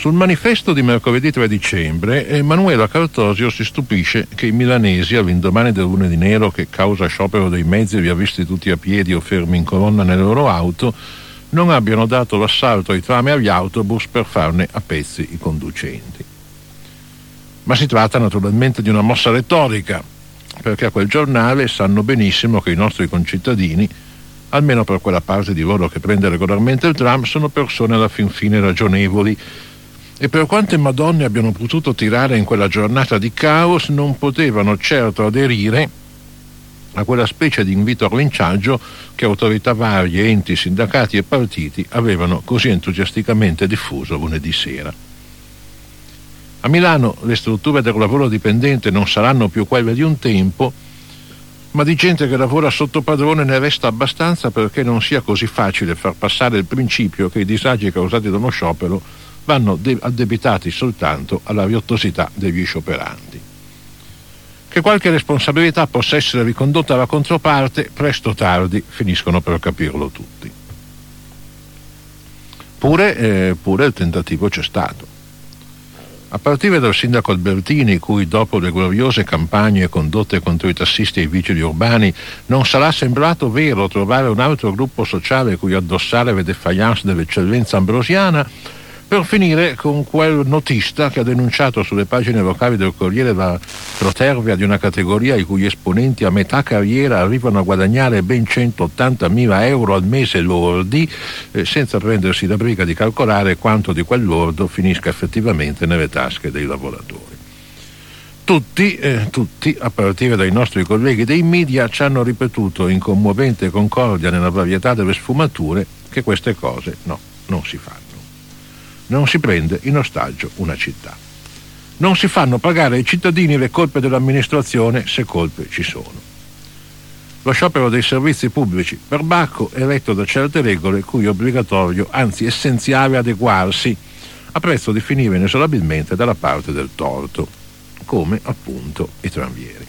Sul manifesto di mercoledì 3 dicembre, Emanuela Cartosio si stupisce che i milanesi, all'indomani del lunedì nero che causa sciopero dei mezzi li ha visti tutti a piedi o fermi in colonna nelle loro auto, non abbiano dato l'assalto ai tram e agli autobus per farne a pezzi i conducenti. Ma si tratta naturalmente di una mossa retorica, perché a quel giornale sanno benissimo che i nostri concittadini, almeno per quella parte di loro che prende regolarmente il tram, sono persone alla fin fine ragionevoli, e per quante madonne abbiano potuto tirare in quella giornata di caos, non potevano certo aderire a quella specie di invito al linciaggio che autorità varie, enti, sindacati e partiti avevano così entusiasticamente diffuso lunedì sera. A Milano le strutture del lavoro dipendente non saranno più quelle di un tempo, ma di gente che lavora sotto padrone ne resta abbastanza perché non sia così facile far passare il principio che i disagi causati da uno sciopero vanno addebitati soltanto alla riottosità degli scioperanti. Che qualche responsabilità possa essere ricondotta alla controparte, presto o tardi finiscono per capirlo tutti. Pure il tentativo c'è stato. A partire dal sindaco Albertini, cui dopo le gloriose campagne condotte contro i tassisti e i vigili urbani non sarà sembrato vero trovare un altro gruppo sociale cui addossare le defiance dell'eccellenza ambrosiana, per finire con quel notista che ha denunciato sulle pagine locali del Corriere la protervia di una categoria i cui esponenti a metà carriera arrivano a guadagnare ben 180.000 euro al mese lordi, senza prendersi la briga di calcolare quanto di quel lordo finisca effettivamente nelle tasche dei lavoratori. Tutti, a partire dai nostri colleghi dei media, ci hanno ripetuto in commovente concordia nella varietà delle sfumature che queste cose non si fanno. Non si prende in ostaggio una città. Non si fanno pagare ai cittadini le colpe dell'amministrazione se colpe ci sono. Lo sciopero dei servizi pubblici per Bacco è retto da certe regole cui è obbligatorio, anzi essenziale, adeguarsi, a prezzo di finire inesorabilmente dalla parte del torto, come appunto i tranvieri.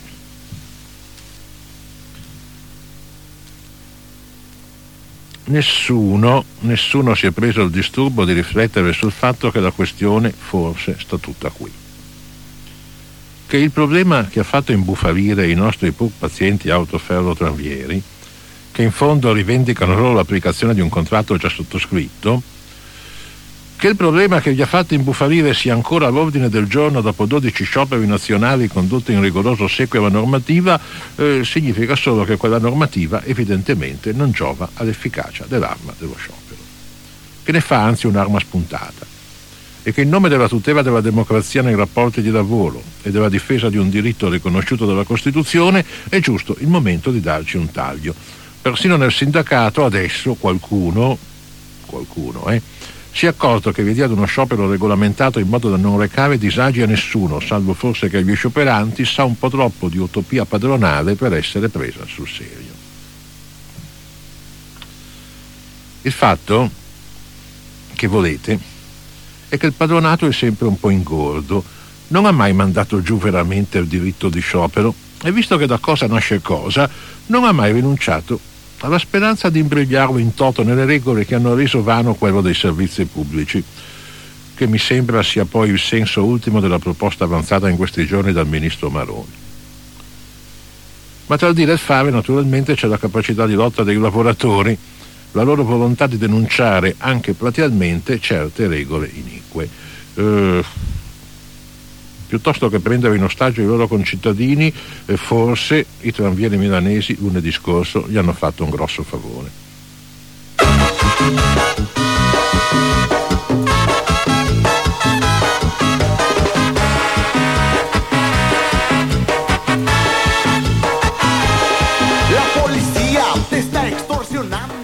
Nessuno si è preso il disturbo di riflettere sul fatto che la questione forse sta tutta qui. Che il problema che ha fatto imbufalire i nostri pur pazienti autoferro-tranvieri, che in fondo rivendicano loro l'applicazione di un contratto già sottoscritto, che il problema che gli ha fatto imbufalire sia ancora all'ordine del giorno dopo 12 scioperi nazionali condotti in rigoroso ossequio alla normativa, significa solo che quella normativa evidentemente non giova all'efficacia dell'arma dello sciopero, che ne fa anzi un'arma spuntata, e che in nome della tutela della democrazia nei rapporti di lavoro e della difesa di un diritto riconosciuto dalla Costituzione è giusto il momento di darci un taglio. Persino nel sindacato adesso qualcuno si è accorto che l'idea di uno sciopero regolamentato in modo da non recare disagi a nessuno, salvo forse che agli scioperanti, sa un po' troppo di utopia padronale per essere presa sul serio. Il fatto che volete è che il padronato è sempre un po' ingordo, non ha mai mandato giù veramente il diritto di sciopero e, visto che da cosa nasce cosa, non ha mai rinunciato alla speranza di imbrigliarlo in toto nelle regole che hanno reso vano quello dei servizi pubblici, che mi sembra sia poi il senso ultimo della proposta avanzata in questi giorni dal ministro Maroni. Ma tra il dire e il fare naturalmente c'è la capacità di lotta dei lavoratori, la loro volontà di denunciare anche platealmente certe regole inique. Piuttosto che prendere in ostaggio i loro concittadini, forse i tranvieri milanesi lunedì scorso gli hanno fatto un grosso favore.